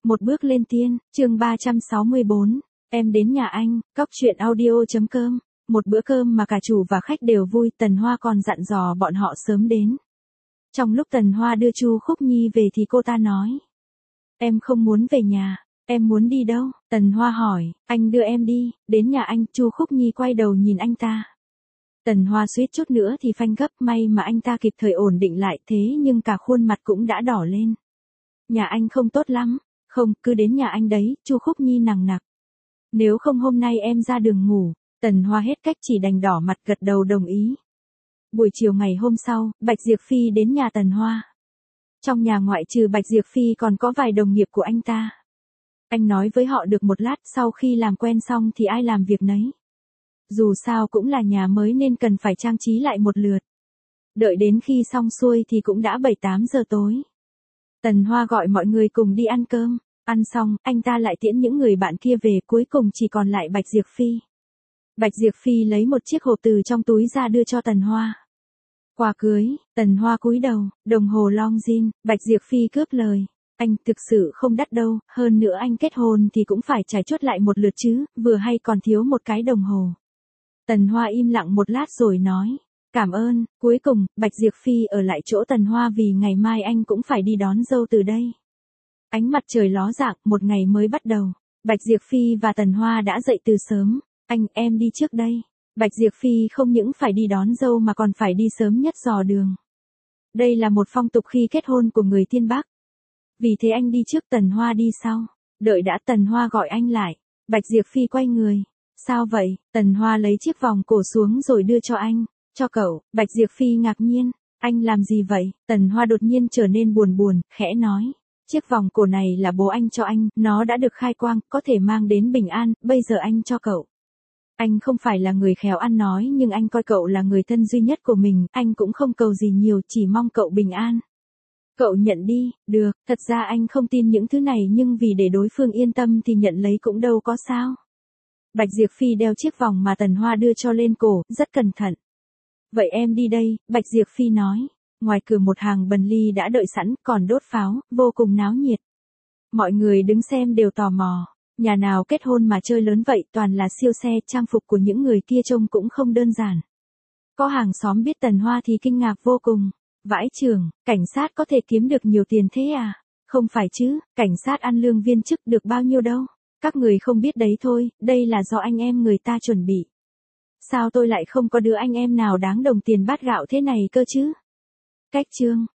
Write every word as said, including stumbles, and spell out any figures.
Một bước lên tiên, chương ba trăm sáu mươi bốn, em đến nhà anh, cóc truyện audio.com, một bữa cơm mà cả chủ và khách đều vui, Tần Hoa còn dặn dò bọn họ sớm đến. Trong lúc Tần Hoa đưa Chu Khúc Nhi về thì cô ta nói, em không muốn về nhà, em muốn đi đâu? Tần Hoa hỏi, anh đưa em đi, đến nhà anh. Chu Khúc Nhi quay đầu nhìn anh ta. Tần Hoa suýt chút nữa thì phanh gấp, may mà anh ta kịp thời ổn định lại, thế nhưng cả khuôn mặt cũng đã đỏ lên. Nhà anh không tốt lắm. Không, cứ đến nhà anh đấy. Chu Khúc Nhi nằng nặc. Nếu không hôm nay em ra đường ngủ. Tần Hoa hết cách chỉ đành đỏ mặt gật đầu đồng ý. Buổi chiều ngày hôm sau, Bạch Diệp Phi đến nhà Tần Hoa. Trong nhà ngoại trừ Bạch Diệp Phi còn có vài đồng nghiệp của anh ta. Anh nói với họ được một lát, sau khi làm quen xong thì ai làm việc nấy. Dù sao cũng là nhà mới nên cần phải trang trí lại một lượt. Đợi đến khi xong xuôi thì cũng đã bảy tám giờ tối. Tần Hoa gọi mọi người cùng đi ăn cơm. Ăn xong, anh ta lại tiễn những người bạn kia về, cuối cùng chỉ còn lại Bạch Diệp Phi. Bạch Diệp Phi lấy một chiếc hộp từ trong túi ra đưa cho Tần Hoa. Quà cưới. Tần Hoa cúi đầu, đồng hồ Longines. Bạch Diệp Phi cướp lời. Anh thực sự không đắt đâu, hơn nữa anh kết hôn thì cũng phải trải chuốt lại một lượt chứ, vừa hay còn thiếu một cái đồng hồ. Tần Hoa im lặng một lát rồi nói, cảm ơn. Cuối cùng, Bạch Diệp Phi ở lại chỗ Tần Hoa vì ngày mai anh cũng phải đi đón dâu từ đây. Ánh mặt trời ló dạng, một ngày mới bắt đầu. Bạch Diệp Phi và Tần Hoa đã dậy từ sớm. Anh, em đi trước đây. Bạch Diệp Phi không những phải đi đón dâu mà còn phải đi sớm nhất dò đường. Đây là một phong tục khi kết hôn của người Thiên Bắc. Vì thế anh đi trước, Tần Hoa đi sau. Đợi đã, Tần Hoa gọi anh lại. Bạch Diệp Phi quay người. Sao vậy? Tần Hoa lấy chiếc vòng cổ xuống rồi đưa cho anh. Cho cậu. Bạch Diệp Phi ngạc nhiên. Anh làm gì vậy? Tần Hoa đột nhiên trở nên buồn buồn, khẽ nói. Chiếc vòng cổ này là bố anh cho anh, nó đã được khai quang, có thể mang đến bình an, bây giờ anh cho cậu. Anh không phải là người khéo ăn nói nhưng anh coi cậu là người thân duy nhất của mình, anh cũng không cầu gì nhiều, chỉ mong cậu bình an. Cậu nhận đi. Được, thật ra anh không tin những thứ này nhưng vì để đối phương yên tâm thì nhận lấy cũng đâu có sao. Bạch Diệp Phi đeo chiếc vòng mà Tần Hoa đưa cho lên cổ, rất cẩn thận. Vậy em đi đây, Bạch Diệp Phi nói. Ngoài cửa một hàng bần ly đã đợi sẵn, còn đốt pháo, vô cùng náo nhiệt. Mọi người đứng xem đều tò mò. Nhà nào kết hôn mà chơi lớn vậy, toàn là siêu xe, trang phục của những người kia trông cũng không đơn giản. Có hàng xóm biết Tần Hoa thì kinh ngạc vô cùng. Vãi chưởng, cảnh sát có thể kiếm được nhiều tiền thế à? Không phải chứ, cảnh sát ăn lương viên chức được bao nhiêu đâu. Các người không biết đấy thôi, đây là do anh em người ta chuẩn bị. Sao tôi lại không có đứa anh em nào đáng đồng tiền bát gạo thế này cơ chứ? Cách chương.